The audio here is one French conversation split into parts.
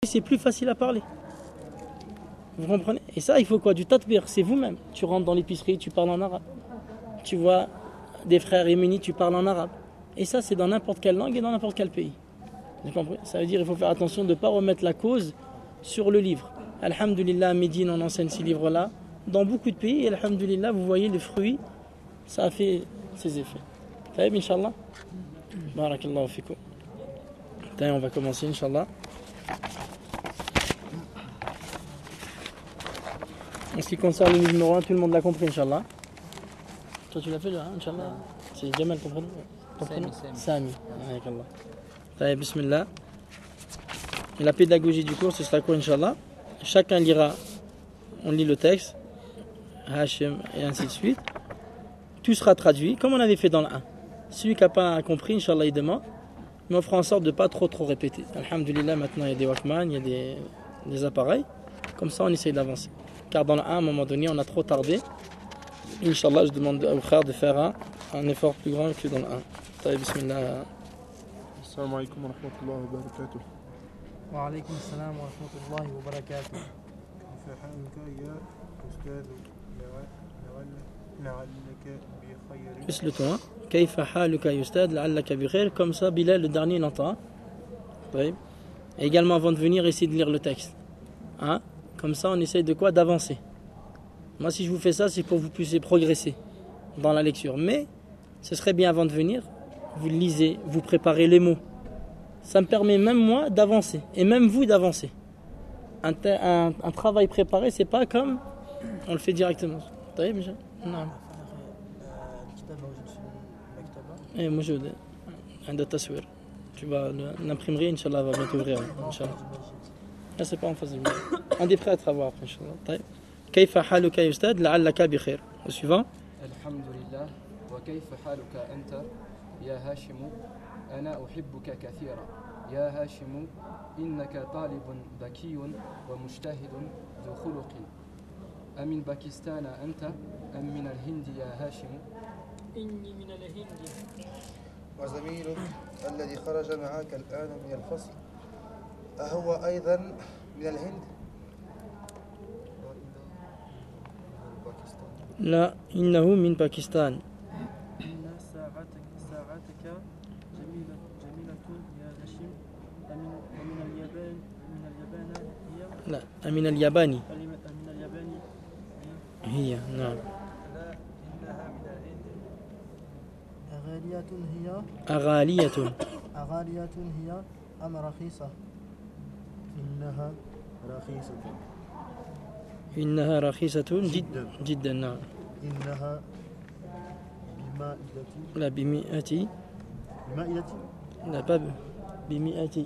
c'est plus facile à parler. Vous comprenez? Et ça, il faut quoi? Du tatbir, c'est vous-même. Tu rentres dans l'épicerie, tu parles en arabe. Tu vois des frères yéménites, tu parles en arabe. Et ça, c'est dans n'importe quelle langue et dans n'importe quel pays. Vous comprenez? Ça veut dire qu'il faut faire attention de ne pas remettre la cause sur le livre. Alhamdulillah, à Médine, on enseigne ces livres-là. Dans beaucoup de pays, et alhamdulillah, vous voyez les fruits, ça a fait ses effets. Taïb, Inch'Allah. Barakallahu fikum. Taïb, on va commencer, Inch'Allah. En ce qui concerne le numéro 1, tout le monde l'a compris, Inch'Allah. Toi, tu l'as fait, là, Inch'Allah. C'est Jamal, comprenez? Sami. Barakallah. Taïb, bismillah. La pédagogie du cours, ce sera quoi, Inch'Allah? Chacun lira, on lit le texte, Hachem, et ainsi de suite. Tout sera traduit, comme on avait fait dans le 1. Celui qui n'a pas compris, Inch'Allah, il demande. Mais on fera en sorte de ne pas trop répéter. Alhamdulillah, maintenant, il y a des Walkman, il y a des appareils. Comme ça, on essaye d'avancer. Car dans le 1, à un moment donné, on a trop tardé. Inch'Allah, je demande aux frères de faire un effort plus grand que dans le 1. Taïb, bismillah. Assalamu alaikum wa rahmatullahi wa barakatuh. Wa alaykum assalam wa rahmatullahi wa barakatuh. كيف حالك يا أستاذ؟ لعلك بخير. Plus le ton. كيف حالك يا أستاذ لعلك بخير. Comme ça, Bilal, le dernier, il entend. Et également, avant de venir, essayez de lire le texte. Hein? Comme ça, on essaye de quoi? D'avancer. Moi, si je vous fais ça, c'est pour que vous puissiez progresser dans la lecture. Mais, ce serait bien avant de venir, vous lisez, vous préparez les mots. Ça me permet même moi d'avancer. Et même vous d'avancer. Un travail préparé, c'est pas comme on le fait directement. طيب مش نعم الكتاب موجود في المكتبة. ايه موجود عند التصوير. Tu vas l'imprimerie, Inch'Allah, va bientôt ouvrir. Inch'Allah. Là, c'est pas en face de moi. On est prêt à travailler après, Inch'Allah. طيب. كيف حالك يا أستاذ لعلك بخير. Au suivant. الحمد لله وكيف حالك أنت يا هاشم أنا أحبك كثيرا يا هاشم إنك طالب ذكي ومجتهد ذو خلق أمن باكستان أنت أم من الهند يا هاشم إني من الهند. وزميلك الذي خرج معك الآن من الفصل أهو أيضا من الهند؟ لا إنه من باكستان. إن ساعتك جميلة يا هاشم. ومن اليابان هي. لا من الياباني. من اليابان هي نعم. لا إنها من الهند. أغالية هي أم رخيصة؟ إنها رخيصة. إنها رخيصة جدا نعم. إنها لا بمئة. لا باب بمئة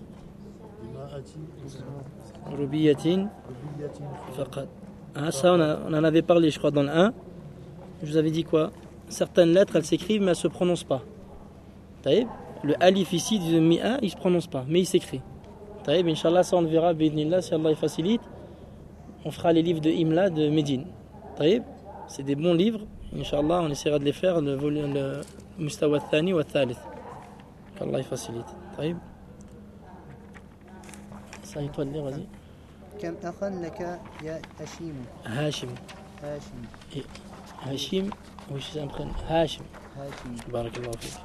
روبية فقط. Ah, ça, on en avait parlé, je crois, dans le 1. Je vous avais dit quoi? Certaines lettres, elles s'écrivent, mais elles ne se prononcent pas. Taïb. Le alif ici du mi'a, il ne se prononce pas, mais il s'écrit. Taïb, Inch'Allah, ça on le verra, b'idhnillah, si Allah il facilite. On fera les livres de Imla de Médine. Taïb. C'est des bons livres. Inch'Allah, on essaiera de les faire, le Mustawa Thani wa Thalith. Qu'Allah il facilite. Taïb. Ça, et toi de lire, vas-y. كم أخا لك يا هاشم. هاشم وش اسمه هاشم. بارك الله فيك.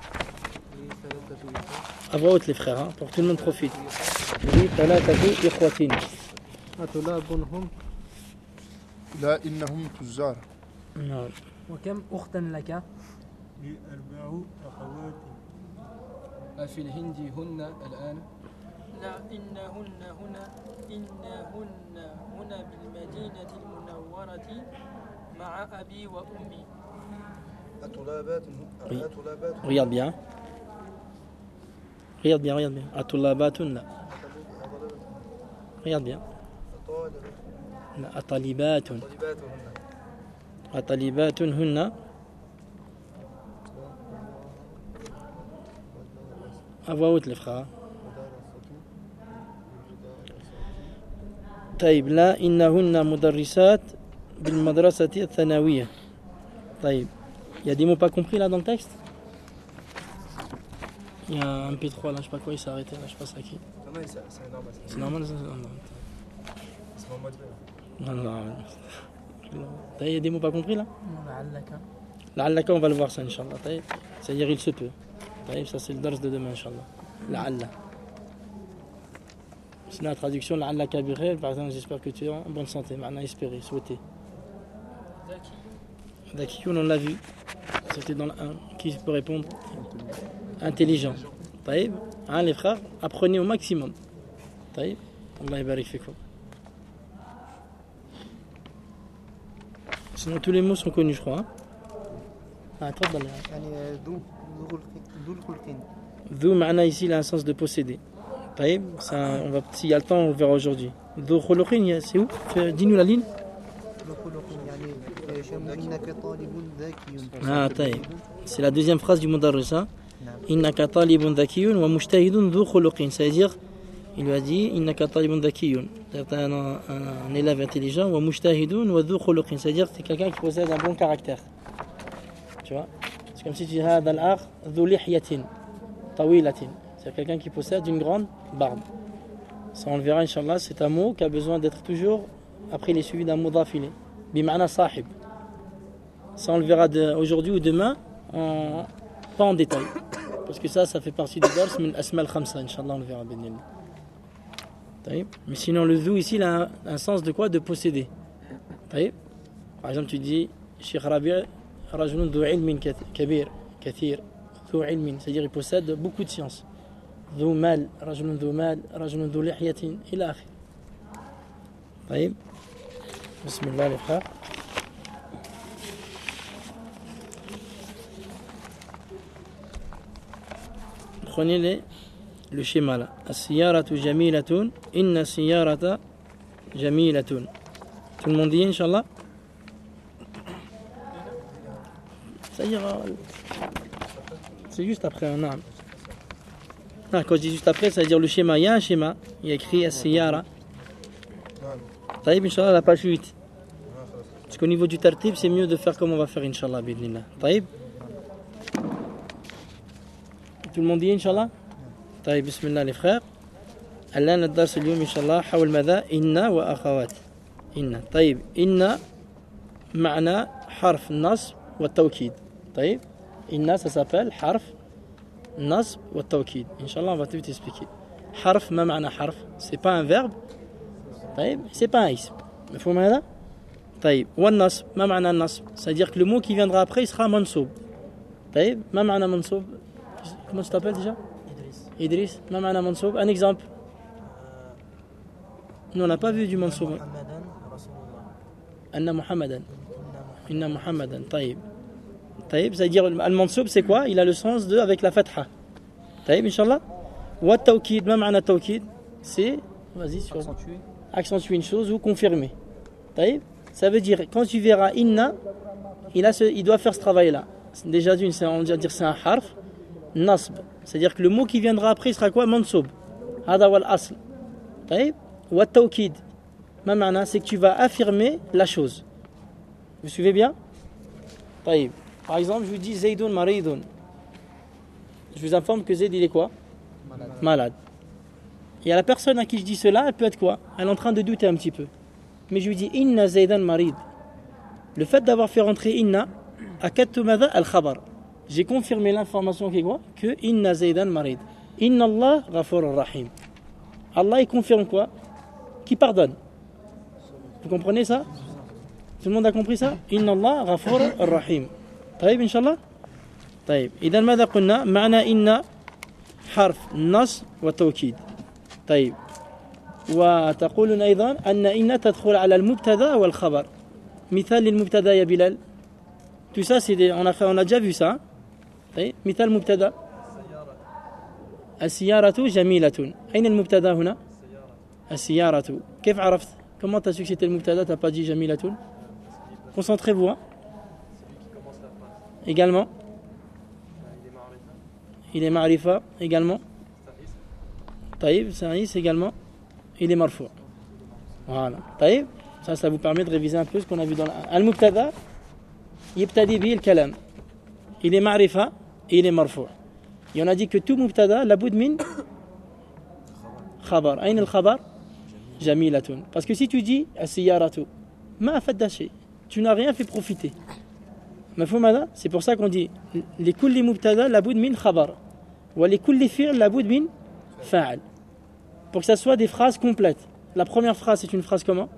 À voix haute les frères, hein, pour que tout le monde profite. لي ثلاثة إخوة. أتلابنهم؟ لا إنهم تجار. نعم. وكم أختا لك؟ لي 4 أخوات. أفي الهند هن الآن؟ لا إنهن هنا بالمدينة المنورة مع أبي وأمي. أطلابات. Regarde bien. أطلابات لا. Regarde bien. لا أطالبات. أطالبات هن. À voix haute les frères. طيب لا إنهن مدرسات بالمدرسة الثانوية. طيب. Il y a des mots pas compris là dans le texte? Il y a un P3 là, je sais pas quoi, il s'est arrêté là, je sais pas ça qui. C'est normal ça? Non, non, non. Il y a des mots pas compris là? La'allaka, on va le voir ça, Inch'Allah. C'est-à-dire il se peut. Ça c'est le dars de demain, Inch'Allah. La'alla. Sinon la traduction, la'allaka bi khair, par exemple, j'espère que tu es en bonne santé. Ma'na espérer, souhaiter. Dakiyun, on l'a vu. C'était dans le 1. Qui peut répondre? Intelligent. Taïb. Hein, les frères, apprenez au maximum. Taïb. Allah yabarik fikum. Sinon tous les mots sont connus, je crois. Ah, تفضل. يعني ذو الخلق. Dhu, ma'na ici, il a un sens de posséder. Taïb. S'il y a le temps, on le verra aujourd'hui. Dhu khuluqin, c'est où? Dis-nous la ligne. Ah, taïb. C'est la deuxième phrase du Mudarris. Innaka talibun dhakiyun wa mujtahidun dhu khuluqin. C'est-à-dire, il lui a dit Innaka talibun dhakiyun. C'est un élève intelligent. Wa mujtahidun wa dhu khuluqin. C'est-à-dire, c'est quelqu'un qui possède un bon caractère. Tu vois? C'est comme si tu dis Hada al-akh dhu lihyatin tawilatin. C'est quelqu'un qui possède une grande barbe. Ça, on le verra, Inch'Allah. C'est un mot qui a besoin d'être toujours. Après, il est suivi d'un mot d'affilée. Bima'na sahib. Ça, on le verra aujourd'hui ou demain, pas en détail. Parce que ça fait partie du dars, mais l'asma al-khamsa, Inch'Allah, on le verra. Mais sinon, le dhu ici, il a un sens de quoi? De posséder. Par exemple, tu dis, Cheikh Rabi' rajulun dhu ilmin kabir, kathir, dhu ilmin, c'est-à-dire il possède beaucoup de science. Dhu mal, rajulun dhu lihyatin, ila akhir. Bismillah, les frères. Prenez le schéma là. As-siyaratu jamilatun, inna siyarata jamilatun. Tout le monde dit, Inch'Allah? C'est-à-dire, c'est juste après un arme. Non, quand je dis juste après, ça veut dire le schéma. Il y a un schéma. Il y a écrit as-siyara. Taïb, Inch'Allah, la page 8. Parce qu'au niveau du tartib, c'est mieux de faire comme on va faire, Inch'Allah, bidnillah. Taïb. Tout le monde dit, Inch'Allah? Taïb, bismillah, les frères. الآن الدرس اليوم إن شاء الله حول ماذا؟ إن وأخوات. إن. طيب. إن معنى حرف النصب والتوكيد. طيب. إن ça s'appelle حرف النصب والتوكيد. إن شاء الله on va tout expliquer. حرف ما معنى حرف؟ C'est pas un verbe. طيب. C'est pas un ism. مفهوم هذا؟ طيب. والنصب ما معنى النصب؟ C'est-à-dire que le mot qui viendra après il sera منصوب. طيب. ما معنى منصوب؟ Comment tu t'appelles déjà? Idriss. ما معنى منصوب? Un exemple. Nous on n'a pas vu du منصوب. أن محمدا. إن محمدا. طيب. طيب. C'est-à-dire le منصوب c'est quoi? Il a le sens de avec la fatha. طيب إن شاء الله. والتوكيد ما معنى التوكيد? C'est vas-y sur accentuer une chose ou confirmer. طيب. Ça veut dire quand tu verras inna, il doit faire ce travail là. Déjà d'une, on va dire c'est un harf. Nasb, c'est-à-dire que le mot qui viendra après sera quoi? Mansoub. Hada wal asl. طيب. Wa tawkid. Ma ma'na, c'est que tu vas affirmer la chose. Vous suivez bien? طيب. Par exemple, je vous dis Zaydun maridun. Je vous informe que Zayd il est quoi? Malade. Et à la personne à qui je dis cela, elle peut être quoi? Elle est en train de douter un petit peu. Mais je lui dis Inna Zaydan marid. Le fait d'avoir fait rentrer Inna, akadtu madha al-khabar. J'ai confirmé l'information qui est quoi? Que Inna Zaydan marid. Inna Allah ghafur rahim. Allah il confirme quoi? Qui pardonne. Vous comprenez ça? Tout le monde a compris ça? Inna Allah ghafur rahim. طيب إن شاء الله. طيب إذا ماذا قلنا؟ معنى إن حرف النصب والتوكيد. طيب وتقولون أيضا أن تدخل على المبتدأ والخبر. مثال للمبتدأ يا بلال. Tout ça c'est on a déjà vu ça. طيب مثال مبتدأ. السيارة جميلة. أين المبتدأ هنا؟ السيارة. كيف عرفت؟ Comment t'as su que c'était le mubtada? T'as pas dit جميلة. Concentrez-vous. Hein? Également. Il est ma'rifa également. طيب c'est un is également. Il est marfou. Voilà. طيب ça vous permet de réviser un peu ce qu'on a vu dans al-mubtada. يبتدي به الكلام. Il est ma'rifa et il est marfou. Et on a dit que tout mubtada لابد من خبر أين الخبر جميلة parce que si tu dis السيارة ما أفاد شيء tu n'as rien fait profiter مفهوم هذا c'est pour ça qu'on dit لكل مبتدا لابد من خبر ولكل فعل لابد من فاعل pour que ça soit des phrases complètes la première phrase c'est une phrase comment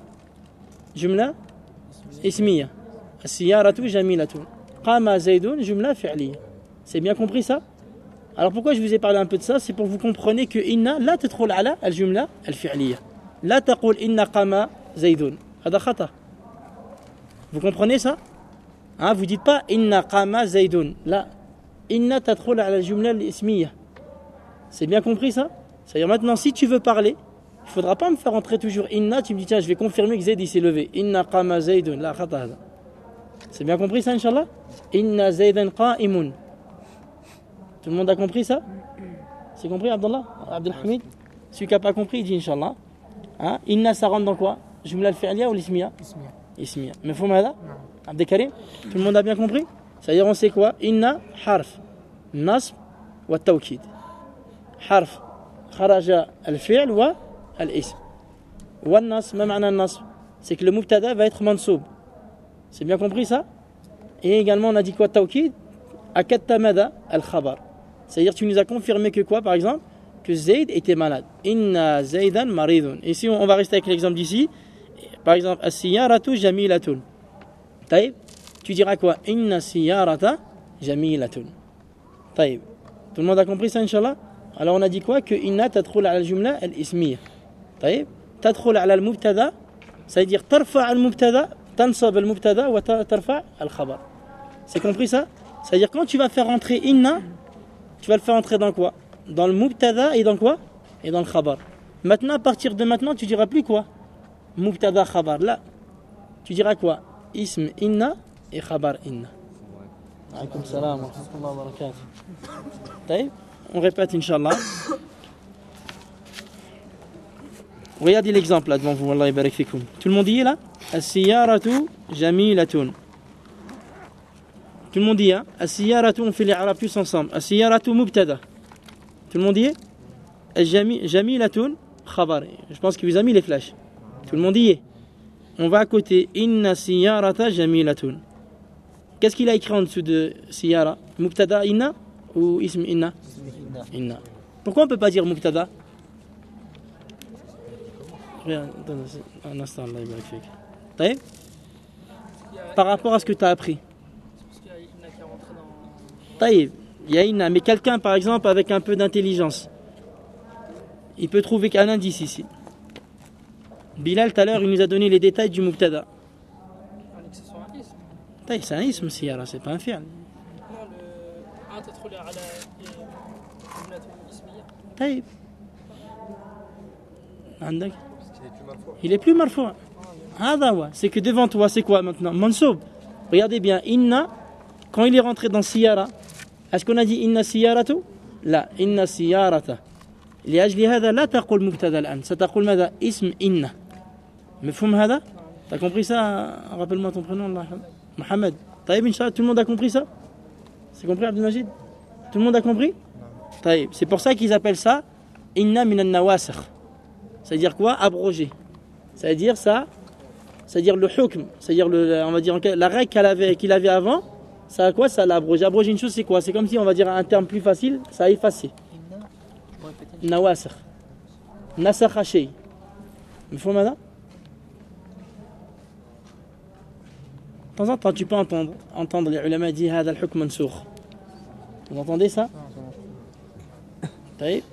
جملة اسمية السيارة جميلة قام زيد جملة فعلية c'est bien compris ça alors pourquoi je vous ai parlé un peu de ça c'est pour que vous compreniez que إن لا تدخل على الجملة الفعلية لا تقول إن قام زيد هذا خطأ vous comprenez ça hein, vous dites pas إن قام زيد لا إن تدخل على الجملة الاسمية c'est bien compris ça c'est-à-dire maintenant si tu veux parler il faudra pas me faire entrer toujours inna tu me dis tiens je vais confirmer que Zayd il s'est levé inna qama zaydun la khata hada c'est bien compris ça inchallah inna zaydan qa'imun tout le monde a compris ça c'est compris Abdallah Abdelhamid celui qui a pas compris il dit inchallah hein inna ça rentre dans quoi jumla al-fi'liya ou l'ismiya ismiya mafhum hada Abdel Karim tout le monde a bien compris c'est-à-dire on sait quoi inna harf nasb wa tawkid harf kharaja al-fi'l wa الاسم والنصب ما معنى النصب c'est que le mubtada va être mansoub c'est bien compris ça et également on a dit quoi tawkid akatta mada al khabar c'est-à-dire tu nous as confirmé que quoi par exemple que Zayd était malade inna Zaydan maridun ici on va rester avec l'exemple d'ici par exemple as-siyaratu jamilatun طيب tu diras quoi inna siyarata jamilatun طيب tout le monde a compris ça inchallah alors on a dit quoi que inna tadkhul ala al-jumla al-ismiyya طيب تدخل على المبتدا c'est-à-dire ترفع المبتدا تنصب المبتدا وترفع الخبر c'est compris ça c'est-à-dire quand tu vas faire entrer inna tu vas le faire entrer dans quoi dans le mubtada et dans quoi et dans le khabar maintenant à partir de maintenant tu diras plus quoi mubtada khabar là tu diras quoi ism inna et khabar inna alaykoum salam wa rahmatullahi wa barakatuh طيب on répète inchallah regardez l'exemple là devant vous Allah yabarak fikoum tout le monde y est là as-siyaratu jamilatun tout le monde y est hein as-siyaratu on fait les arabes tous ensemble as-siyaratu mubtada tout le monde y est jamilatun khabar je pense qu'il vous a mis les flashs tout le monde y est on va à côté inna siyarata jamilatun qu'est-ce qu'il a écrit en dessous de siyara mubtada inna ou ism inna inna pourquoi on peut pas dire mubtada un instant Allah yabarak fik طيب par rapport à ce que tu as appris طيب il y a inna mais quelqu'un par exemple avec un peu d'intelligence il peut trouver qu'un indice ici Bilal tout à l'heure il nous a donné les détails du mubtada طيب c'est un ism siyara c'est pas un fi'l طيب عندك il est plus marfou' هذا هو c'est que devant toi c'est quoi maintenant mansoub regardez bien inna quand il est rentré dans siyara est-ce qu'on a dit inna siyaratu لا inna siyarata لأجل هذا لا تقول مبتدا الآن ستقول ماذا اسم إن مفهوم هذا t'as compris ça rappelle-moi ton prénom Allah Mohamed طيب Inch'Allah tout le monde a compris ça c'est compris Abdel Majid tout le monde a compris طيب c'est pour ça qu'ils appellent ça inna min an-nawasikh c'est-à-dire quoi abroger c'est-à-dire ça c'est-à-dire le hukm c'est-à-dire on va dire la règle qu'il avait avant ça a quoi ça l'a abrogé abroger une chose c'est quoi c'est comme si on va dire un terme plus facile ça a effacé nawasikh nasakha shay mafhoum hada de temps en temps tu peux entendre les ulama dire hada al-hukm mansukh vous entendez ça طيب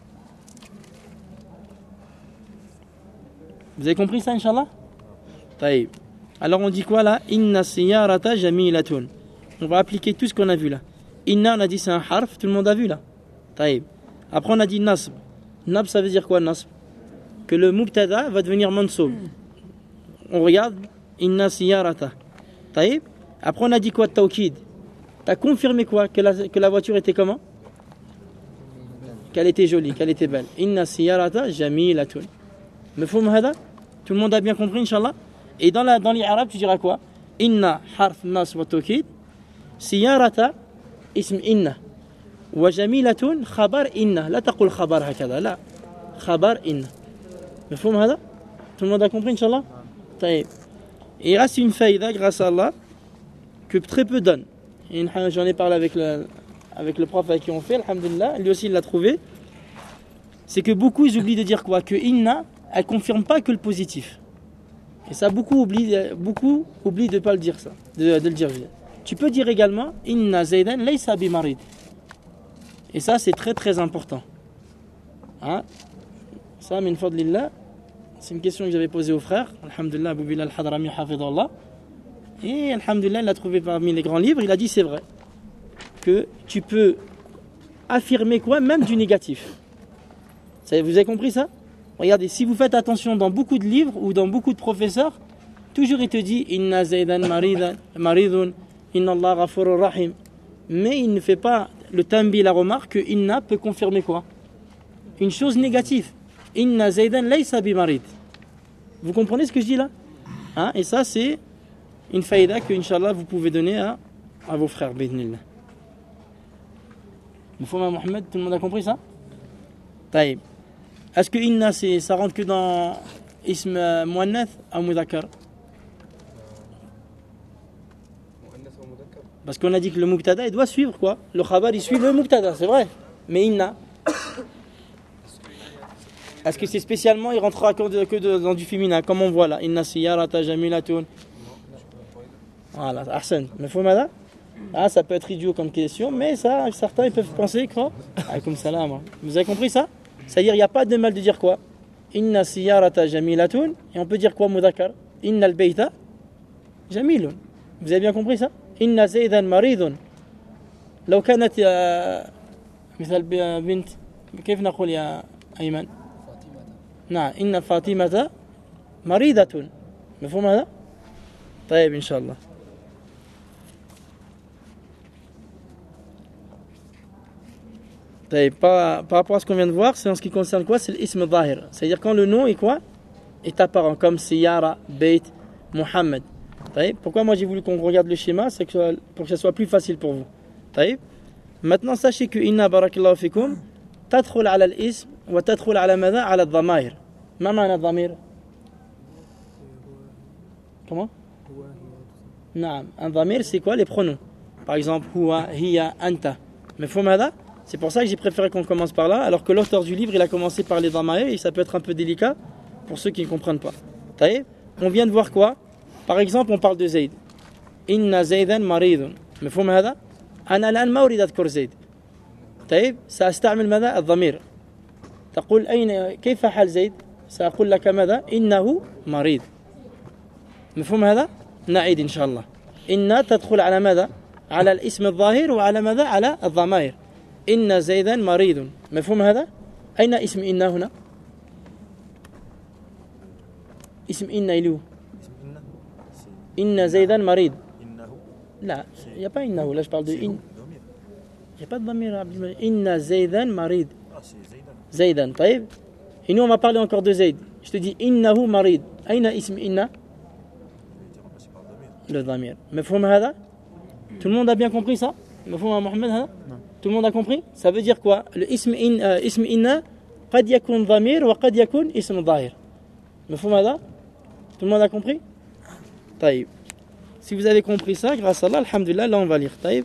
vous avez compris ça inchallah طيب alors on dit quoi là inna siyarata jamilatun on va appliquer tout ce qu'on a vu là inna on a dit c'est un harf tout le monde a vu là طيب après on a dit nasb nasb ça veut dire quoi nasb que le mubtada va devenir mansoub on regarde inna siyarata طيب après on a dit quoi tawkid t'as confirmé quoi que la voiture était comment qu'elle était jolie qu'elle était belle inna siyarata jamilatun mafhoum hada tout le monde a bien compris inchallah et dans les arabes tu diras quoi inna harf nas wa tawkid siyarata ism inna wa jamilatun khabar inna la taqul khabar hakada la خبر إن مفهوم هذا؟ Tout le monde a compris, Inch'Allah? طيب. Et il reste une faïda, grâce à Allah, que très peu donnent. Et j'en ai parlé avec le prof avec qui on fait, alhamdulillah, lui aussi il l'a trouvé. C'est que beaucoup ils oublient de dire quoi? Que inna, elle confirme pas que le positif. Et ça, beaucoup oublient de pas le dire ça, de le dire. Tu peux dire également inna zaydan laysa bi marid. Et ça c'est très très important. Hein? Ça min fadlillah. C'est une question que j'avais posée au frère, alhamdulillah, Abu Bilal Hadrami hafidallah. Et alhamdulillah, il l'a trouvé parmi les grands livres, il a dit c'est vrai. Que tu peux affirmer quoi? Même du négatif. Vous avez compris ça? Regardez, si vous faites attention dans beaucoup de livres ou dans beaucoup de professeurs, toujours il te dit inna zaydan maridun, inna Allah ghafurur rahim. Mais il ne fait pas le tambi, la remarque que inna peut confirmer quoi? Une chose négative. Inna zaydan laysa bi marid. Vous comprenez ce que je dis là? Hein? Et ça c'est une faïda que Inch'Allah vous pouvez donner à vos frères bidnillah. Mohamed, tout le monde a compris ça? Taïb. Est-ce que inna ça rentre que dans ism muannath ou mudhakkar? Parce qu'on a dit que le mubtada il doit suivre quoi? Le khabar il suit le mubtada, c'est vrai. Mais inna, est-ce que c'est spécialement il rentrera que dans du féminin comme on voit là? Inna siyarata jamilatun. Voilà, ahsan. Mais faut madame? Ah, ça peut être idiot comme question, mais ça, certains ils peuvent penser quoi? Alaykoum salam. Vous avez compris ça? C'est-à-dire il n'y a pas de mal de dire quoi? Inna siyarata jamilatun. Et on peut dire quoi mudhakkar? Inna al-bayta jamilun. Vous avez bien compris ça? Inna zaydan maridun. لو كانت مثل بنت كيف نقول يا أيمن؟ نعم إن فاطمة مريضة. مفهوم هذا؟ طيب إن شاء الله. Par rapport à ce qu'on vient de voir, c'est en ce qui concerne quoi? C'est l'ism zahir. C'est-à-dire quand le nom est quoi? Est apparent, comme Siyara, Beit, Muhammad. Pourquoi moi j'ai voulu qu'on regarde le schéma? C'est que pour que ça soit plus facile pour vous. Maintenant sachez que inna barakallahu fikum tadkhul ala al-ism wa tadkhul ala madha? Ala al-dhamair. Ma ma'na al-dhamir? Comment? Non, un dhamir c'est quoi? Les pronoms. Par exemple, huwa, hiya, anta. Mais faut madha? C'est pour ça que j'ai préféré qu'on commence par là, alors que l'auteur du livre il a commencé par les dhamair et ça peut être un peu délicat pour ceux qui ne comprennent pas. On vient de voir quoi? Par exemple, on parle de Zayd. Inna Zaydan maridun. مفهوم هذا؟ أنا الآن ما أريد أذكر زيد. طيب سأستعمل ماذا؟ الضمير. تقول أين كيف حال زيد؟ سأقول لك ماذا؟ إنه مريض. مفهوم هذا؟ نعيد إن شاء الله. إن تدخل على ماذا؟ على الاسم الظاهر وعلى ماذا؟ على الضمائر. إن زيدا مريض. مفهوم هذا؟ أين اسم إن هنا؟ اسم إن إلو. إن زيدا مريض. لا il n'y a pas إنه. Là je parle de إن. Il n'y a pas de ضمير. إن زيدا مريض. زيدا. طيب. Et nous on va parler encore de Zayd. Je te dis إنه مريض. أين اسم إن؟ Le ضمير. مفهوم هذا؟ Tout le monde a bien compris ça? مفهوم محمد هذا؟ Tout le monde a compris? Ça veut dire quoi? Le اسم إن قد يكون ضمير وقد يكون اسم ظاهر. مفهوم هذا؟ Tout le monde a compris? طيب. Si vous avez compris ça, grâce à Allah, alhamdulillah, là on va lire. Taïb.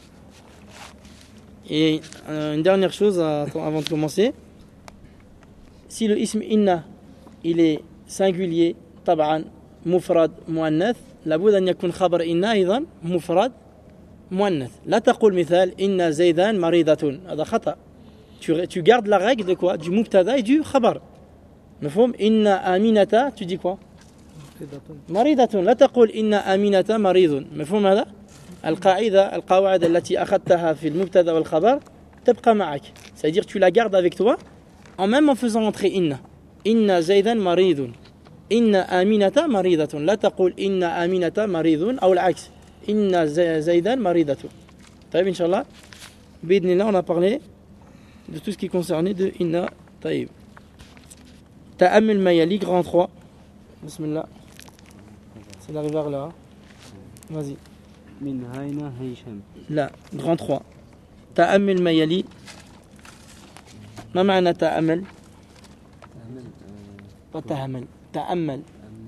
Et une dernière chose avant de commencer. Si le ism inna, il est singulier, tab'an, mufrad, muannath, لابد أن يكون خبر إن أيضا مفرد مؤنث. لا تقول مثال إن زيدان مريضة. هذا خطأ. Tu gardes la règle de quoi? Du mubtada et du khabar. مفهوم؟ إن آمنة, tu dis quoi? مريضة. لا تقول إن آمنة مريض. مفهوم هذا؟ القواعد التي أخذتها في المبتدا والخبر تبقى معك. C'est-à-dire tu la gardes avec toi en faisant entrer إن زيدا مريض. إن آمنة مريضة. لا تقول إن آمنة مريض أو العكس. إن زيدا مريضة. طيب إن شاء الله بإذن الله on a parlé de tout ce qui concernait de إن. طيب تأمل ما يلي grand 3. بسم الله. C'est l'arrivée vers là. Vas-y. من هاينا هيشم. لا grand 3. تأمل ما يلي. ما معنى تأمل؟ Pas ta'amal. Ta'ammal.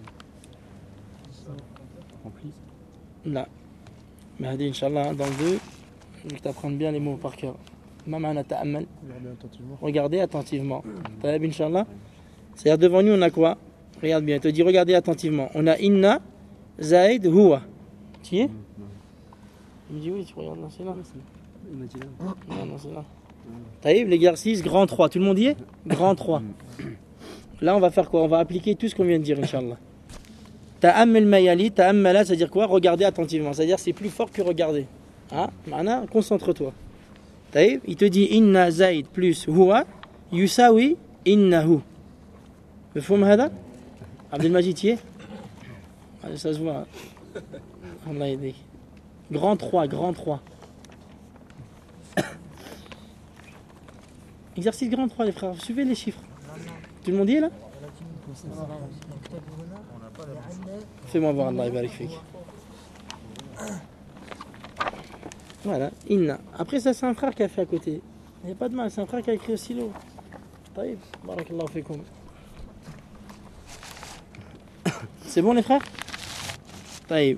Rempli. Là. Mais hadi, Inch'Allah, dans le 2, je vais t'apprendre bien les mots par cœur. Ma ma'ana ta'ammal. Regardez attentivement. Regardez attentivement. Taïb, Inch'Allah. C'est-à-dire devant nous, on a quoi? Regarde bien, il te dit regardez attentivement. On a inna, zaid, huwa. Tu y es? Il me dit oui, tu regardes là, c'est là. Il m'a dit là. Non, non, c'est là. Taïb, l'exercice grand 3. Tout le monde y est? Grand 3. Là, on va faire quoi? On va appliquer tout ce qu'on vient de dire, Inch'Allah. Ta'ammel mayali, ta'ammala, c'est-à-dire quoi? Regardez attentivement. C'est-à-dire c'est plus fort que regarder. Hein? Ma'ana, concentre-toi. Taïb, il te dit inna zaid plus huwa, yusawi innahu. مفهوم هذا؟ عبد المجيد تي؟ Ça se voit. Allah aide. Grand 3, grand 3. Exercice grand 3 les frères, suivez les chiffres. Tout le monde y est là? Fais-moi voir, Allah barik fik. Voilà, inna. Après ça c'est un frère qui a fait à côté. Il n'y a pas de mal, c'est un frère qui a écrit au stylo. Taïb, barakallahu fikoum. C'est bon les frères? Taïb.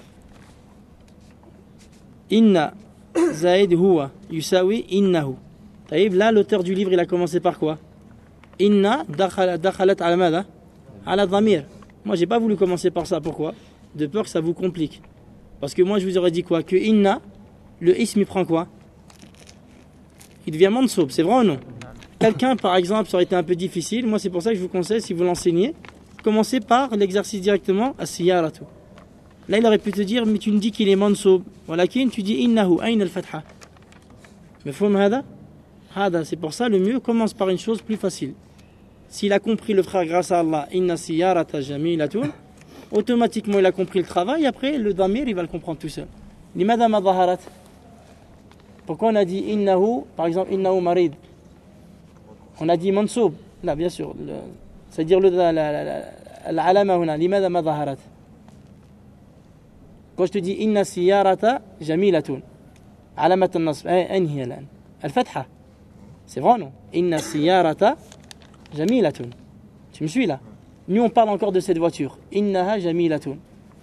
Inna zaid huwa yusawi innahu. Taïb, là l'auteur du livre il a commencé par quoi? Inna dakhalat ala mada? Ala dhamir. Moi j'ai pas voulu commencer par ça, pourquoi? De peur que ça vous complique. Parce que moi je vous aurais dit quoi? Que inna, le ism il prend quoi? Il devient mansoub, c'est vrai ou non? Quelqu'un par exemple, ça aurait été un peu difficile. Moi c'est pour ça que je vous conseille, si vous l'enseignez, commencez par l'exercice directement à siyaratu. Là il aurait pu te dire mais tu me dis qu'il est mansoub. Walakin tu dis innahu, ayn al-fatha. Mafhoum hada? Hada, c'est pour ça le mieux commence par une chose plus facile. S'il a compris le frère grâce à Allah, inna siyarata jamilatun, automatiquement il a compris le travail, après le damir il va le comprendre tout seul. Limada ma dhaharat? Pourquoi on a dit innahu, par exemple innahu marid? On a dit mansoub. Là bien sûr, c'est-à-dire l'alama huna, limada ma dhaharat? Quand je te dis inna siyarata jamilatun, alamat al-nasb, anhi alan? Al-fatha. C'est vrai non? Inna siyarata jamilatun. Tu me suis là? Nous on parle encore de cette voiture. Innaha jamilatun.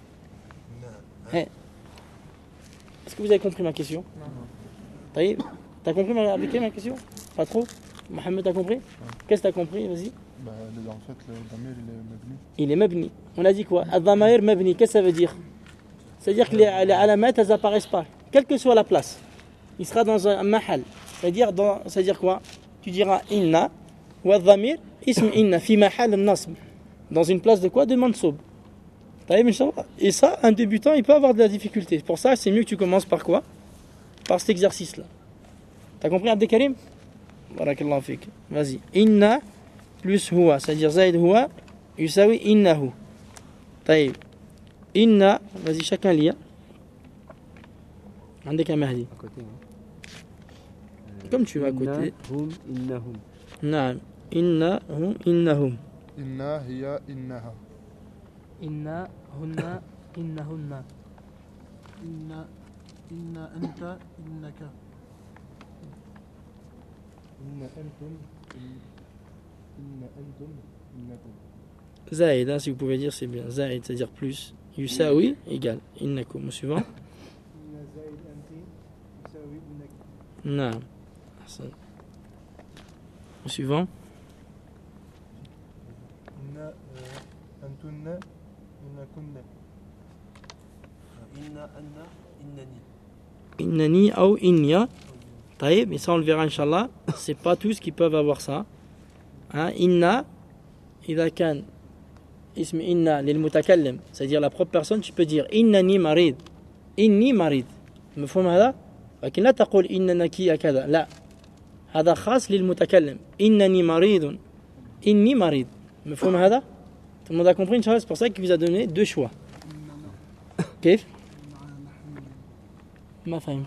Est-ce que vous avez compris ma question? Non. T'as compris ma question? Pas trop? Mohamed, t'as compris? Qu'est-ce que t'as compris? Vas-y. Bah, en fait, le damir, il est mabni. Il est mabni. On a dit quoi? Ad-damair mabni. Qu'est-ce que ça veut dire? C'est-à-dire que les alamat, elles apparaissent pas. Quelle que soit la place. Il sera dans un mahal. C'est-à-dire quoi? Tu diras inna wa ad-damir ism inna fi mahal al-nasb. Dans une place de quoi? De mansoub. Et ça, un débutant, il peut avoir de la difficulté. Pour ça, c'est mieux que tu commences par quoi? Par cet exercice-là. T'as compris, Abdel Karim? Barakallahu fik. Vas-y. Inna plus huwa, c'est-à-dire zaid huwa, yusawi innahu. Taïb. Inna, vas-y, chacun lit. Andek un mahdi. À côté. Comme tu vas à côté. Hum innahum. Naam. Innahum innahum. Inna hiya innaha. Inna hunna innahunna. Inna anta innaka. Inna antum innakum. Zaid, hein, si vous pouvez dire, c'est bien. Zaid, c'est-à-dire plus. Yusawi, égal. Innakum. Au suivant. Inna zaid anti yusawi innaka. Naam. Ahsan. Au suivant. Inna antunna innakunna. Inna anna innani. Innani ou innia. Taïb, et ça on le verra Inch'Allah. C'est pas tous qui peuvent avoir ça. Hein? Inna, إذا كان اسم إنna للمتكلم, c'est-à-dire la propre personne, tu peux dire إنني مريض, إني مريض. مفهوم هذا؟ لكن لا تقول إننك كذا, لا. هذا خاص للمتكلم. إنني مريض, إني مريض. مفهوم هذا؟ Tout le monde a compris Inch'Allah, c'est pour ça qu'il vous a donné deux choix. كيف؟ ما فهمت.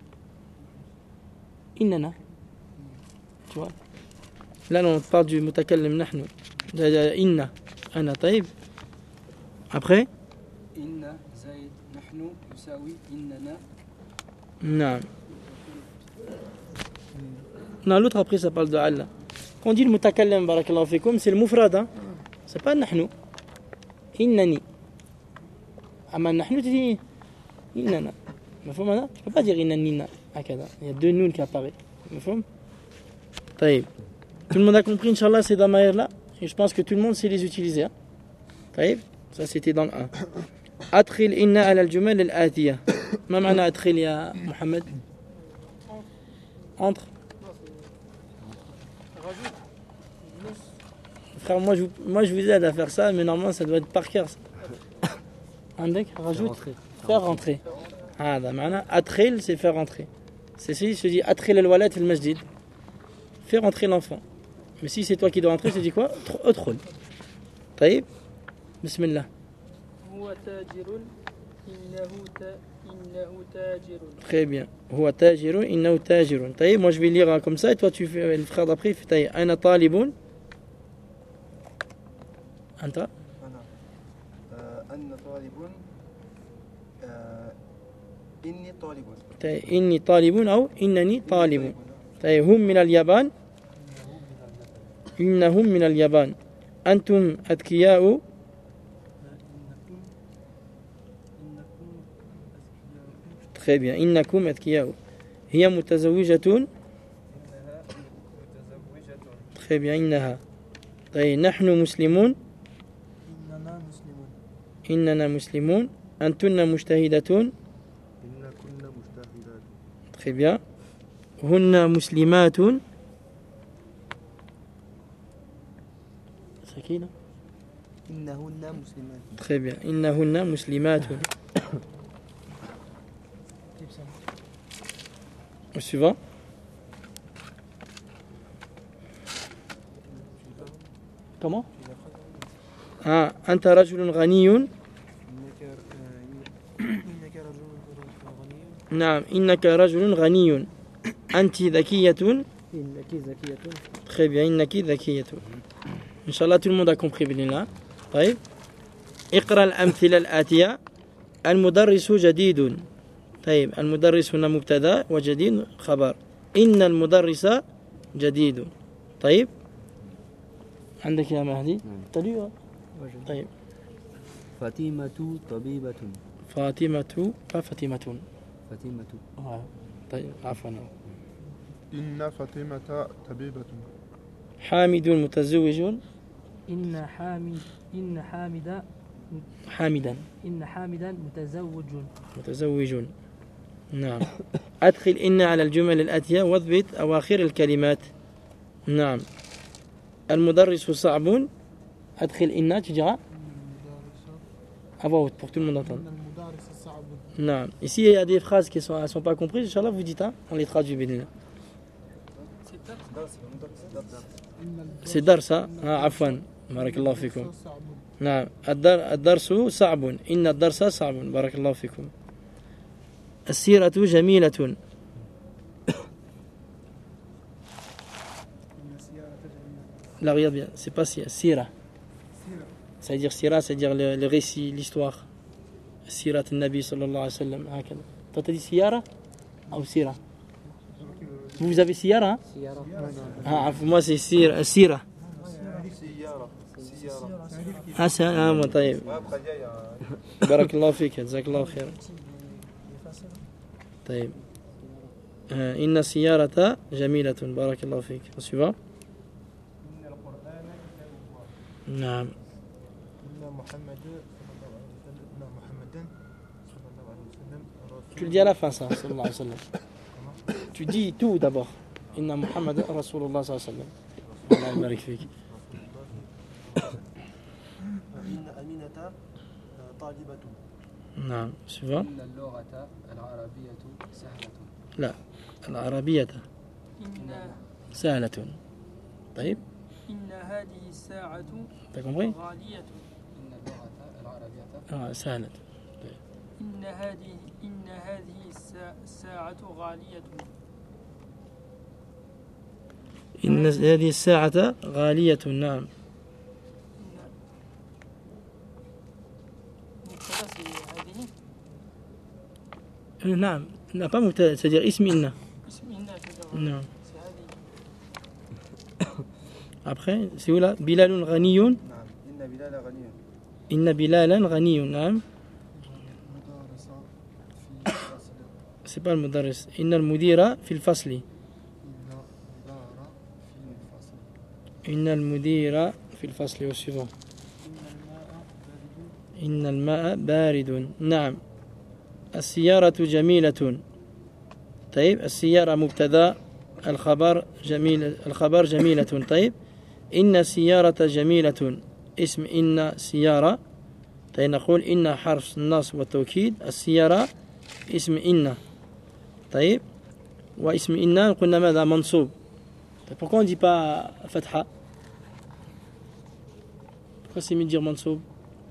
إننا. Tu vois? Là, on parle du mutakallim nahnu. Inna. Ana taïb. Après? Inna zaid nahnu yusawi innana. Non. Non, l'autre après ça parle de Allah. Quand on dit le mutakallim, barakallahu fikum, c'est le mufrad, hein. C'est pas nahnu. Innani. Ama nahnu, tu dis innana. مفهوم. Tu peux pas dire innanina. Il y a deux nouns qui apparaissent. مفهوم. طيب. Tout le monde a compris, Inch'Allah, ces damaïr là. Et je pense que tout le monde sait les utiliser. Hein. طيب. Ça c'était dans le 1. أدخل إن على الجمل الآتية. ما معنى أدخل يا محمد؟ Entre. Frère, moi je vous aide à faire ça, mais normalement ça doit être par cœur. عندك rajoute, faire rentrer. هذا معنى أدخل, c'est faire rentrer. C'est si je dis أدخل الولد في المسجد, faire rentrer l'enfant. Mais si c'est toi qui dois rentrer, tu dis quoi? أدخل. طيب. بسم الله. هو تاجر إنه تاجر. Très bien. هو تاجر إنه تاجر. طيب, moi je vais lire comme ça et toi tu fais le frère d'après. طيب. أنا طالب. أنت؟ أنا طالب. إني طالب. طيب. إني طالب أو إنني طالب. طيب. هم من اليابان. إنهم من اليابان. أنتم أذكياء. Très bien. إنكم أذكياء. هي متزوجة. Très bien. إنها. طيب. نحن مسلمون. إننا مسلمون. أنتن مجتهدتون. إنكن مجتهدات. Très bien. هن مسلمات. سكينة. إنهن مسلمات. Très bien. إنهن مسلمات. Le suivant. Comment? Ah, أنت رجل غني. إنك رجل غني. نعم إنك رجل غني. أنت ذكية. إنك ذكية. Très bien. إنك ذكية. Inch'Allah, tout le monde a compris. Billah. طيب. اقرأ الأمثلة الآتية. المدرس جديد. طيب. المدرس هنا مبتدأ وجديد خبر. إن المدرس جديد. طيب. عندك يا مهدي؟ طيب. طيب. فاطمة طبيبة. فاطمة فاطمة. فاطمة. طيب عفوا. إن فاطمة طبيبة. حامد متزوج. إن حامدا متزوج. نعم. أدخل إن على الجمل الآتية واضبط أواخر الكلمات. نعم. المدرس صعب. أدخل إن تجرى. Avant, pour tout le monde entendre. Non. Ici, il y a des phrases qui ne sont pas comprises. Inch'Allah, vous dites, hein, on les traduit. C'est darsa. عفوا. بارك الله فيكم. نعم. الدرس صعب. إن الدرس صعب. بارك الله فيكم. السيرة جميلة. La regarde bien, c'est pas sira. Ça veut dire sira, c'est-à-dire le récit, l'histoire. Sirat al-Nabi sallallahu alayhi wa sallam. Toi t'as dit siyara ou sira? Vous avez siyara, hein? Ah, moi c'est sira. Ah c'est bon, طيب. بارك الله فيك, جزاك الله خير. طيب. إن السيارة جميلة. بارك الله فيك. Suivant. نعم. Tu le dis à la fin, ça, sallallahu alayhi wa sallam. Tu dis tout d'abord. Inna Muhammad Rasulullah sallallahu alayhi wa sallam. Allah barik fik. إن أمينة طالبة. نعم. suivant. إن اللغة العربية سهلة. لا. العربية إن سهلة. طيب. إن هذه الساعة T'as compris? غالية. إن اللغة العربية سهلة. إن هذه الساعة غالية. إن هذه الساعة غالية. نعم. نعم. لا pas مبتدأ, c'est-à-dire اسم إن. اسم إن. نعم. Après, c'est où là? Bilalun ghaniyun. نعم إن بلال غني. Inna bilalan ghaniyun. Naam. مدارس في فصل. C'est pas le mudarris. Inna al-mudira fil fasli. إن دار في الفصل. Inna al-mudira fil fasli. Au suivant. إن الماء بارد. نعم. السيارة جميلة. طيب السيارة مبتدأ، الخبر جميلة. طيب إن السيارة جميلة اسم إن سيارة. طيب نقول إن حرف النصب والتوكيد، السيارة اسم إن. طيب واسم إن قلنا ماذا؟ منصوب. طيب pourquoi on ne dit pas fatha? Pourquoi c'est mieux de dire mansoub?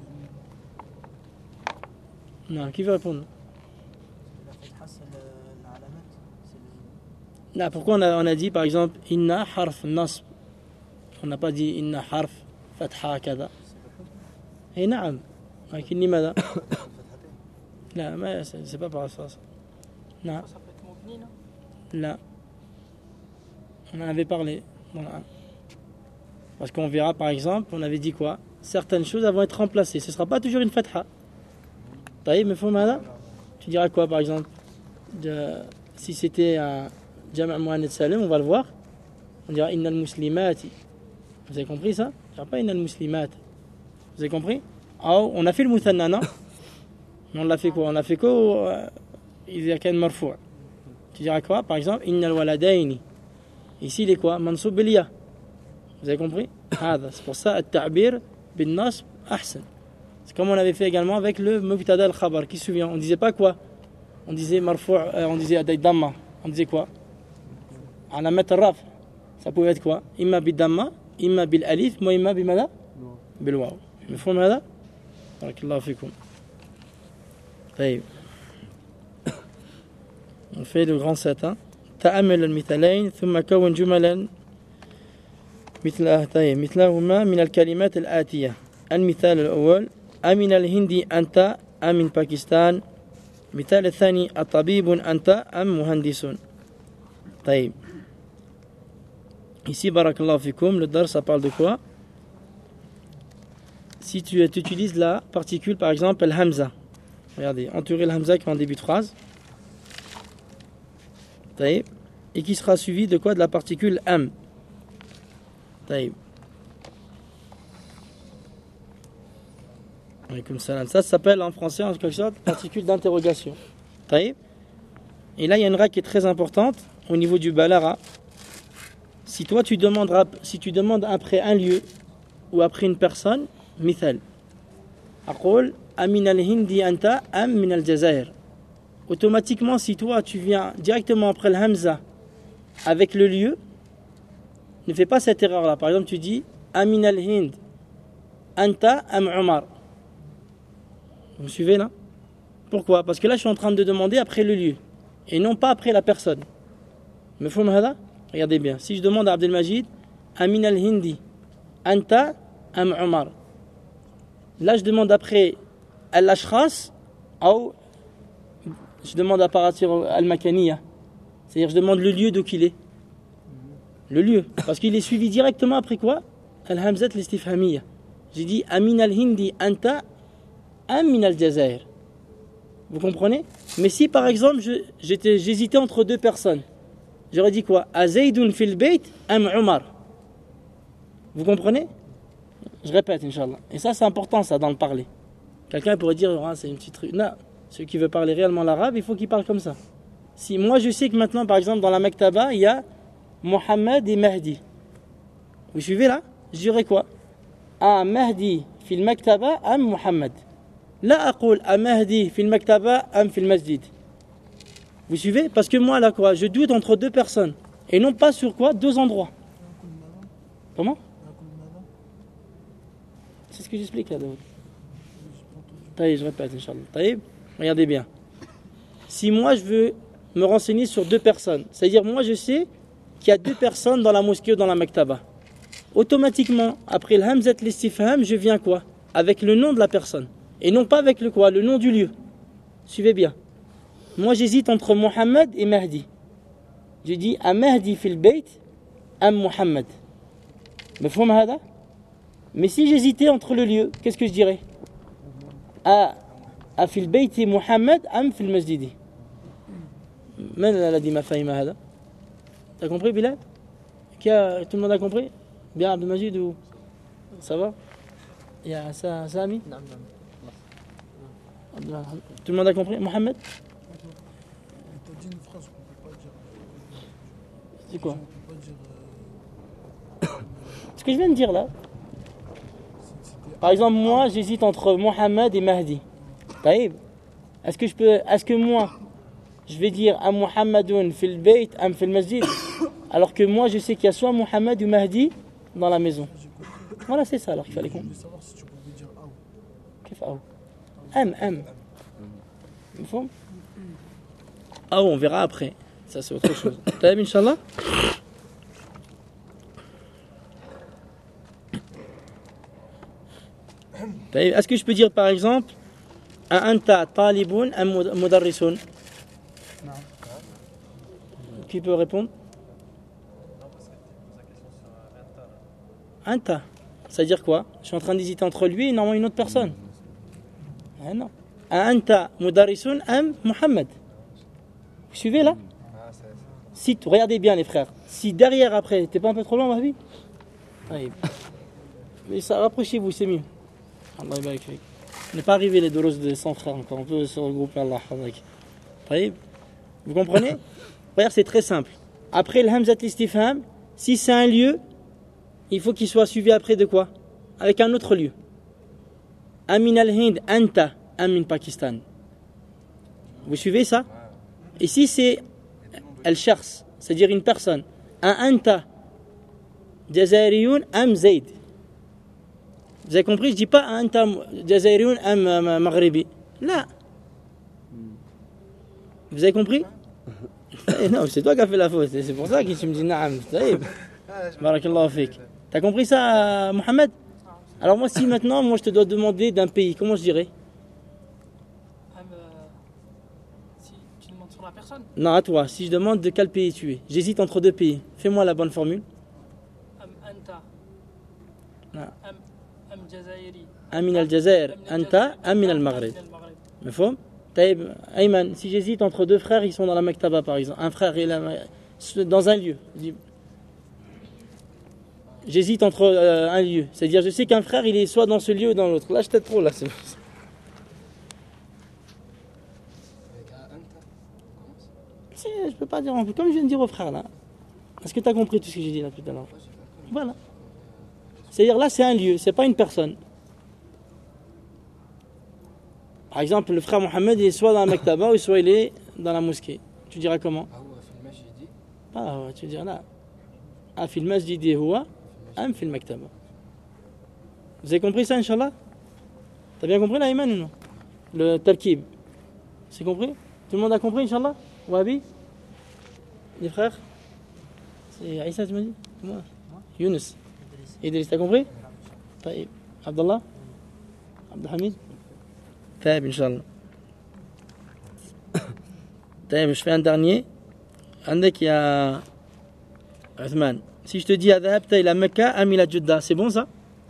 Non, qui veut répondre? Non, pourquoi on a dit par exemple inna harf nasb? On n'a pas dit inna harf fatha kada. Et naam. لكن لماذا؟ لا ما c'est pas par ça. Non. Ça peut être mobni, non? Là. On en avait parlé. Voilà. Parce qu'on verra par exemple, on avait dit quoi? Certaines choses vont être remplacées. Ce ne sera pas toujours une fatha. طيب مفهوم هذا؟ Tu diras quoi par exemple? Si c'était un jama' muannath salim, on va le voir. On dira innal muslimati. Vous avez compris ça? On ne dira pas innal muslimat. Vous avez compris? Oh, on a fait le muthanna, non? Mais on l'a fait quoi? On l'a fait quoi? إذا كان مرفوع. Tu diras quoi par exemple? Innal waladaini. Ici il est quoi? Mansoub bil ya. Vous avez compris? C'est pour ça at-ta'bir bin nasb ahsan. C'est comme on avait fait également avec le mubtada al-khabar. Qui se souvient? On disait pas quoi? On disait marfou', on disait aday damma. On disait quoi? Alamat al-raf. Ça pouvait être quoi? Imma bil damma, imma bil alif, moi imma bimada? Bil waw. مفهوم هذا؟ بارك الله فيكم. طيب. On fait le grand 7. تأمل المثالين ثم كون جملا مثلهما من الكلمات الآتية. المثال الأول أمن الهندي أنت أم من باكستان. المثال الثاني الطبيب أنت أم مهندس. طيب. Ici, barakallahu fikum, le dar, ça parle de quoi? Si tu utilises la particule, par exemple, el hamza. Regardez, entourer le hamza qui est en début de phrase. طيب. Et qui sera suivi de quoi? De la particule am. طيب. Ça s'appelle en français en quelque sorte particule d'interrogation. طيب. Et là il y a une règle qui est très importante au niveau du balara. Si tu demandes après un lieu ou après une personne, مثال أقول أمن الهندي أنت أم من الجزائر. Automatiquement, si toi tu viens directement après le hamza avec le lieu, ne fais pas cette erreur là. Par exemple, tu dis Amin al-Hind Anta am Omar. Vous me suivez là? Pourquoi? Parce que là je suis en train de demander après le lieu et non pas après la personne. مفهوم هذا? Regardez bien. Si je demande à Abdelmajid Amin al-Hindi Anta am Omar. Là je demande après al-Ashkhas ou je demande à partir al-Makaniya. C'est-à-dire je demande le lieu d'où qu'il est. Le lieu. Parce qu'il est suivi directement après quoi? Al-Hamzat al-Istifhamiyya. J'ai dit Amin al-Hindi Anta am min al-Jazair. Vous comprenez? Mais si par exemple j'hésitais entre deux personnes, j'aurais dit quoi? Azaydun fil bayt am Omar. Vous comprenez? Je répète, Inch'Allah. Et ça c'est important ça dans le parler. Quelqu'un pourrait dire c'est une petite truc. Non. Celui qui veut parler réellement l'arabe, il faut qu'il parle comme ça. Si moi je sais que maintenant, par exemple, dans la Maktaba, il y a Mohammed et Mahdi. Vous suivez là? Je dirais quoi? Ah, Mahdi fil Maktaba am Mohammed. Là, aqul ah Mahdi fil Maktaba am fil Masjid. Vous suivez? Parce que moi là quoi, je doute entre deux personnes. Et non pas sur quoi? Deux endroits. Comment? C'est ce que j'explique là. Taïb, je répète, Inch'Allah. Taïb. Regardez bien. Si moi je veux me renseigner sur deux personnes, c'est-à-dire moi je sais qu'il y a deux personnes dans la mosquée ou dans la maktaba, automatiquement après le hamzat l'istifham, je viens quoi? Avec le nom de la personne et non pas avec le quoi? Le nom du lieu. Suivez bien. Moi j'hésite entre Mohammed et Mahdi. Je dis à Mahdi fil bayt am Mohammed. مفهوم هذا؟ Mais si j'hésitais entre le lieu, qu'est-ce que je dirais? في البيت محمد أم في المسجد؟ من الذي ما فهم هذا؟ T'as compris Bilal? Tout le monde a compris? Bien Abdelmajid ou ça va? Il y a Sami? Tout le monde a compris? Mohamed? T'as dit une phrase qu'on peut pas dire. C'est quoi? On peut pas dire. Ce que je viens de dire là. Par exemple, moi j'hésite entre Mohamed et Mahdi. Taïb. Est-ce que moi je vais dire à Muhammadoun fil bayt am fil masjid, alors que moi je sais qu'il y a soit Mohamed ou Mahdi dans la maison. Voilà, c'est ça alors qu'il fallait qu'on. Je voulais savoir si tu pouvais dire Aou. كيف أو؟ M. مفهوم؟ أو on verra après. Ça c'est autre chose. طيب Inch'Allah. طيب, est-ce que je peux dire par exemple أنت طالب أم مدرس؟ Qui peut répondre? Anta. Ça veut dire quoi? Je suis en train d'hésiter entre lui et normalement une autre personne. Ah non. Anta mudarrisun am Muhammad. Vous suivez là? Si, regardez bien les frères. Si derrière après, t'es pas un peu trop loin ma vie? Mais ça, rapprochez-vous, c'est mieux. Allah yabarak fik. On n'est pas arrivé les douros de 100 frères encore. On peut se regrouper, Allah hadak. Vous comprenez? Regarde, c'est très simple. Après le hamzat l'istifham, si c'est un lieu, il faut qu'il soit suivi après de quoi? Avec un autre lieu. Amin al-Hind, anta, amin Pakistan. Vous suivez ça? Ici c'est al-shakhs, c'est-à-dire une personne. Un anta, jazairiyun, am zayd. Vous avez compris? Je dis pas anta, jazairiyun, am maghribi. Là. Vous avez compris? Non, c'est toi qui as fait la faute. C'est pour ça que tu me dis naam. Barakallahu fik. T'as compris ça, Mohamed? Alors moi, si maintenant, moi je te dois demander d'un pays, comment je dirais? Si tu demandes sur la personne? Non, à toi. Si je demande de quel pays tu es, j'hésite entre deux pays. Fais-moi la bonne formule. Anta. Non. Jazairi. Amin al-Jazair, anta, amin al-Maghrib. Mefhoum? Taïb, Ayman, si j'hésite entre deux frères, ils sont dans la Mektaba par exemple. Un frère est dans un lieu. J'hésite entre un lieu. C'est-à-dire, je sais qu'un frère, il est soit dans ce lieu ou dans l'autre. Là, je t'aide trop, là. C'est... Je peux pas dire en plus. Comme je viens de dire au frère, là. Est-ce que tu as compris tout ce que j'ai dit là tout à l'heure? Voilà. C'est-à-dire, là, c'est un lieu, c'est pas une personne. Par exemple, le frère Mohamed, il est soit dans la Mektaba ou soit il est dans la mosquée. Tu diras comment? Ah, tu diras là. Fil masjidi huwa am fil maktaba. Vous avez compris ça, Inch'Allah? T'as bien compris là, Iman ou non? Le tarkib. C'est compris? Tout le monde a compris, Inch'Allah? Wabi? Les frères? C'est Aïssa, tu m'as dit? Moi? Yunus. Idriss, t'as compris? Taïb. Abdallah? Abdelhamid? Taïb, Inch'Allah. Taïb, je fais un dernier. عندك يا عثمان. Si je te dis أذهبت إلى مكة أم إلى جدة, c'est bon ça?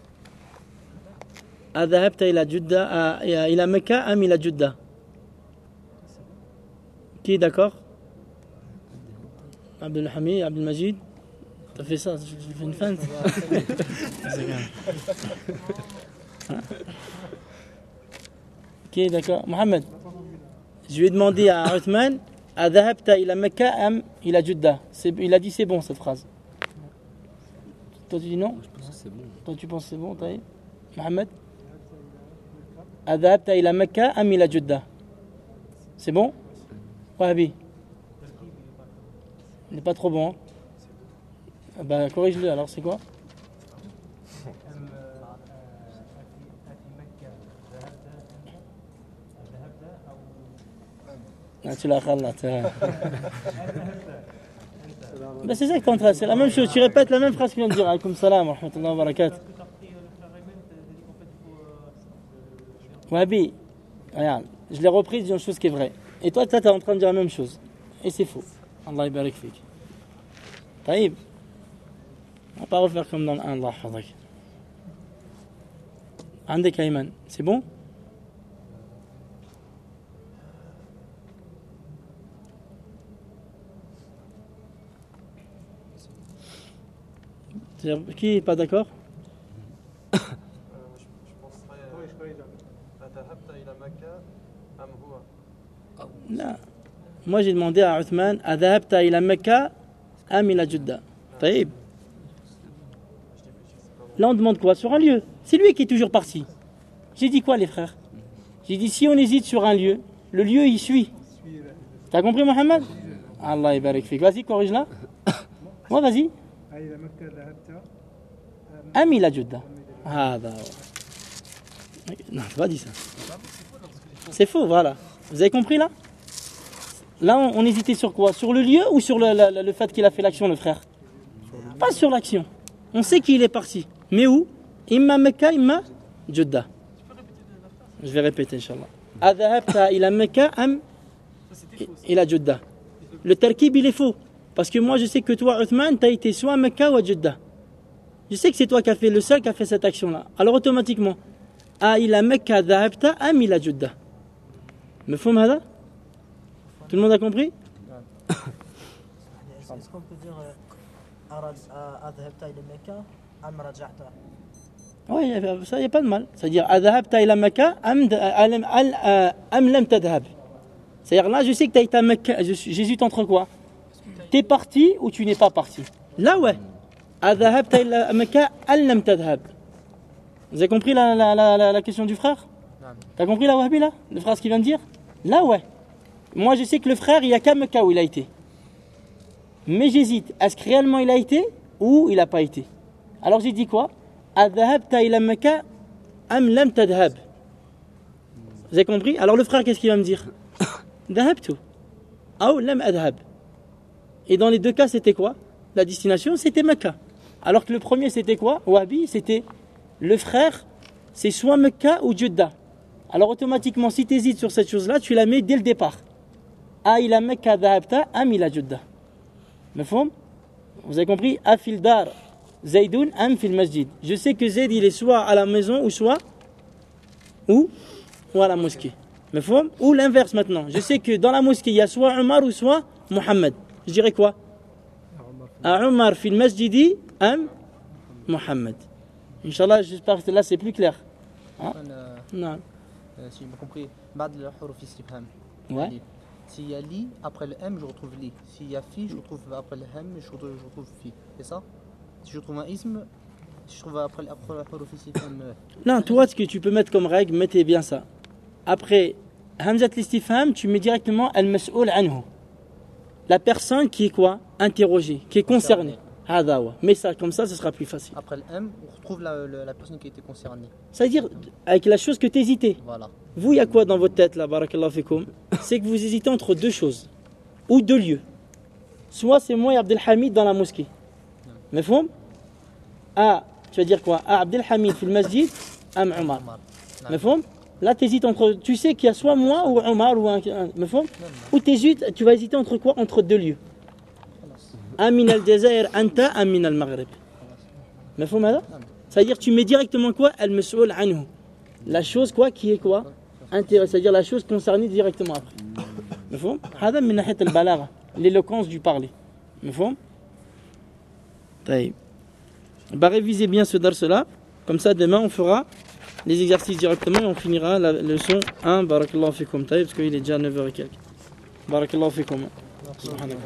أذهبت إلى جدة إلى مكة أم إلى جدة? Qui est d'accord? Abdelhamid, Abdelmajid. T'as fait ça, j'ai fait une feinte. Qui est d'accord? Mohamed. Je lui ai demandé à Uthman, أذهبت إلى مكة أم إلى جدة. Il a dit c'est bon cette phrase. Toi tu dis non? Je pense que c'est bon. Toi tu penses que c'est bon, Taïb? Mohamed? أذهبت إلى مكة أم إلى جدة. C'est bon? Wahabi? Il n'est pas trop bon. Hein? Bah corrige-le alors, c'est quoi? Ah, tu l'as khalat. Bah c'est ça que t'es en train, c'est la même chose. Tu répètes la même phrase qu'il vient de dire. Alaykoum salam wa rahmatullahi wa barakatuh. Wahabi, regarde, je l'ai repris, disant une chose qui est vraie. Et toi, tu es en train de dire la même chose. Et c'est faux. Allah yabarak fik. Taïb. On va pas refaire comme dans le 1, Allah Hadak. عندك أيمن, c'est bon? Qui n'est pas d'accord? Non. Moi j'ai demandé à Uthman, أذهبت إلى مكة أم إلى جدة؟ طيب. Là on demande quoi? Sur un lieu. C'est lui qui est toujours parti. J'ai dit quoi les frères? J'ai dit si on hésite sur un lieu, le lieu il suit. T'as compris Mohamed? Allah يبارك فيك. Vas-y corrige là. Moi vas-y. أم إلى جدة. هذا. Non, t'as pas dit ça. C'est faux, voilà. Vous avez compris là? Là, on hésitait sur quoi? Sur le lieu ou sur le fait qu'il a fait l'action, le frère? Pas sur l'action. On sait qu'il est parti. Mais où? Imma Mecca, imma Jeddah. Je vais répéter, Inch'Allah. Adhahabta ila Mecca am ila Jeddah. Le tarkib, il est faux. Parce que moi, je sais que toi, Uthman, tu as été soit à Mecca ou à Jeddah. Je sais que c'est toi qui as fait le seul qui a fait cette action-là. Alors automatiquement, ila Mecca dhahabta am ila Jeddah. مفهوم هذا؟ Tout le monde a compris? Est-ce qu'on peut dire أذهبت إلى مكة أم رجعت؟ Oui, ça, il n'y a pas de mal. C'est-à-dire, أذهبت إلى مكة أم لم تذهب. C'est-à-dire, là, je sais que tu as été à Mecca. J'hésite entre quoi? Tu es parti ou tu n'es pas parti? Là, ouais. أذهبت إلى مكة أم لم تذهب. Vous avez compris la question du frère? T'as compris la Wahhabi là? Le frère ce qu'il vient de dire? Là, ouais. Moi, je sais que le frère, il n'y a qu'à Mecca où il a été. Mais j'hésite. Est-ce que réellement il a été ou il n'a pas été? Alors j'ai dit quoi? Adhahabta ila Mecca am lam tadhhab. Vous avez compris? Alors le frère, qu'est-ce qu'il va me dire? Dhahabtu. Ou lam adhhab. Et dans les deux cas, c'était quoi? La destination, c'était Mecca. Alors que le premier, c'était quoi? Wahhabi, c'était le frère, c'est soit Mecca ou Jeddah. Alors automatiquement, si tu hésites sur cette chose-là, tu la mets dès le départ. Ila Mecca dhahabta am ila Jeddah. Mafhoum? Vous avez compris? Afil dar Zaidoun am fil masjid. Je sais que Zaid il est soit à la maison ou soit ou à la mosquée. Mafhoum? Ou l'inverse maintenant. Je sais que dans la mosquée il y a soit Omar ou soit Mohammed. Je dirais quoi? À Omar fil masjidi am Mohammed. Inch'Allah, j'espère que là c'est plus clair. Hein? Non. Si j'ai bien compris, بعد الحروف استفهام. Ouais. S'il y a li, après le M, je retrouve li. S'il y a fi, je retrouve après le M, je retrouve fi. C'est ça? Si je trouve un ism, si je trouve après le حروف استفهام. Non, toi, ce que tu peux mettre comme règle, mettez bien ça. Après, Hamzat l'istifham, tu mets directement al-mas'oul anhu. La personne qui est quoi? Interrogée, qui est concernée. Mais ça, comme ça, ce sera plus facile. Après le M, on retrouve la personne qui a été concernée. C'est-à-dire, avec la chose que tu hésitais. Voilà. Vous, il y a quoi dans votre tête là, barakallahu fikoum? C'est que vous hésitez entre deux choses. Ou deux lieux. Soit c'est moi et Abdelhamid dans la mosquée. Mais fond? Tu vas dire quoi? Abdelhamid fil masjid, am Omar. Mais fond? Là, tu hésites entre. Tu sais qu'il y a soit moi ou Omar ou un. Mais fond? Ou tu vas hésiter entre quoi? Entre deux lieux. Amin al-Jazair, anta amin al-Maghrib. Mais fond, madame? C'est-à-dire, tu mets directement quoi? Al-Mas'oul anhu. La chose quoi? Qui est quoi? C'est-à-dire la chose concernée directement après. مفهوم؟ هذا من ناحية البلاغة، l'éloquence du parler. مفهوم؟ طيب. Bah révisez bien ce dars là, comme ça demain on fera les exercices directement et on finira la leçon 1. Barakallahu fikum. Parce qu'il est déjà 9h et quelques. Barakallahu fikum.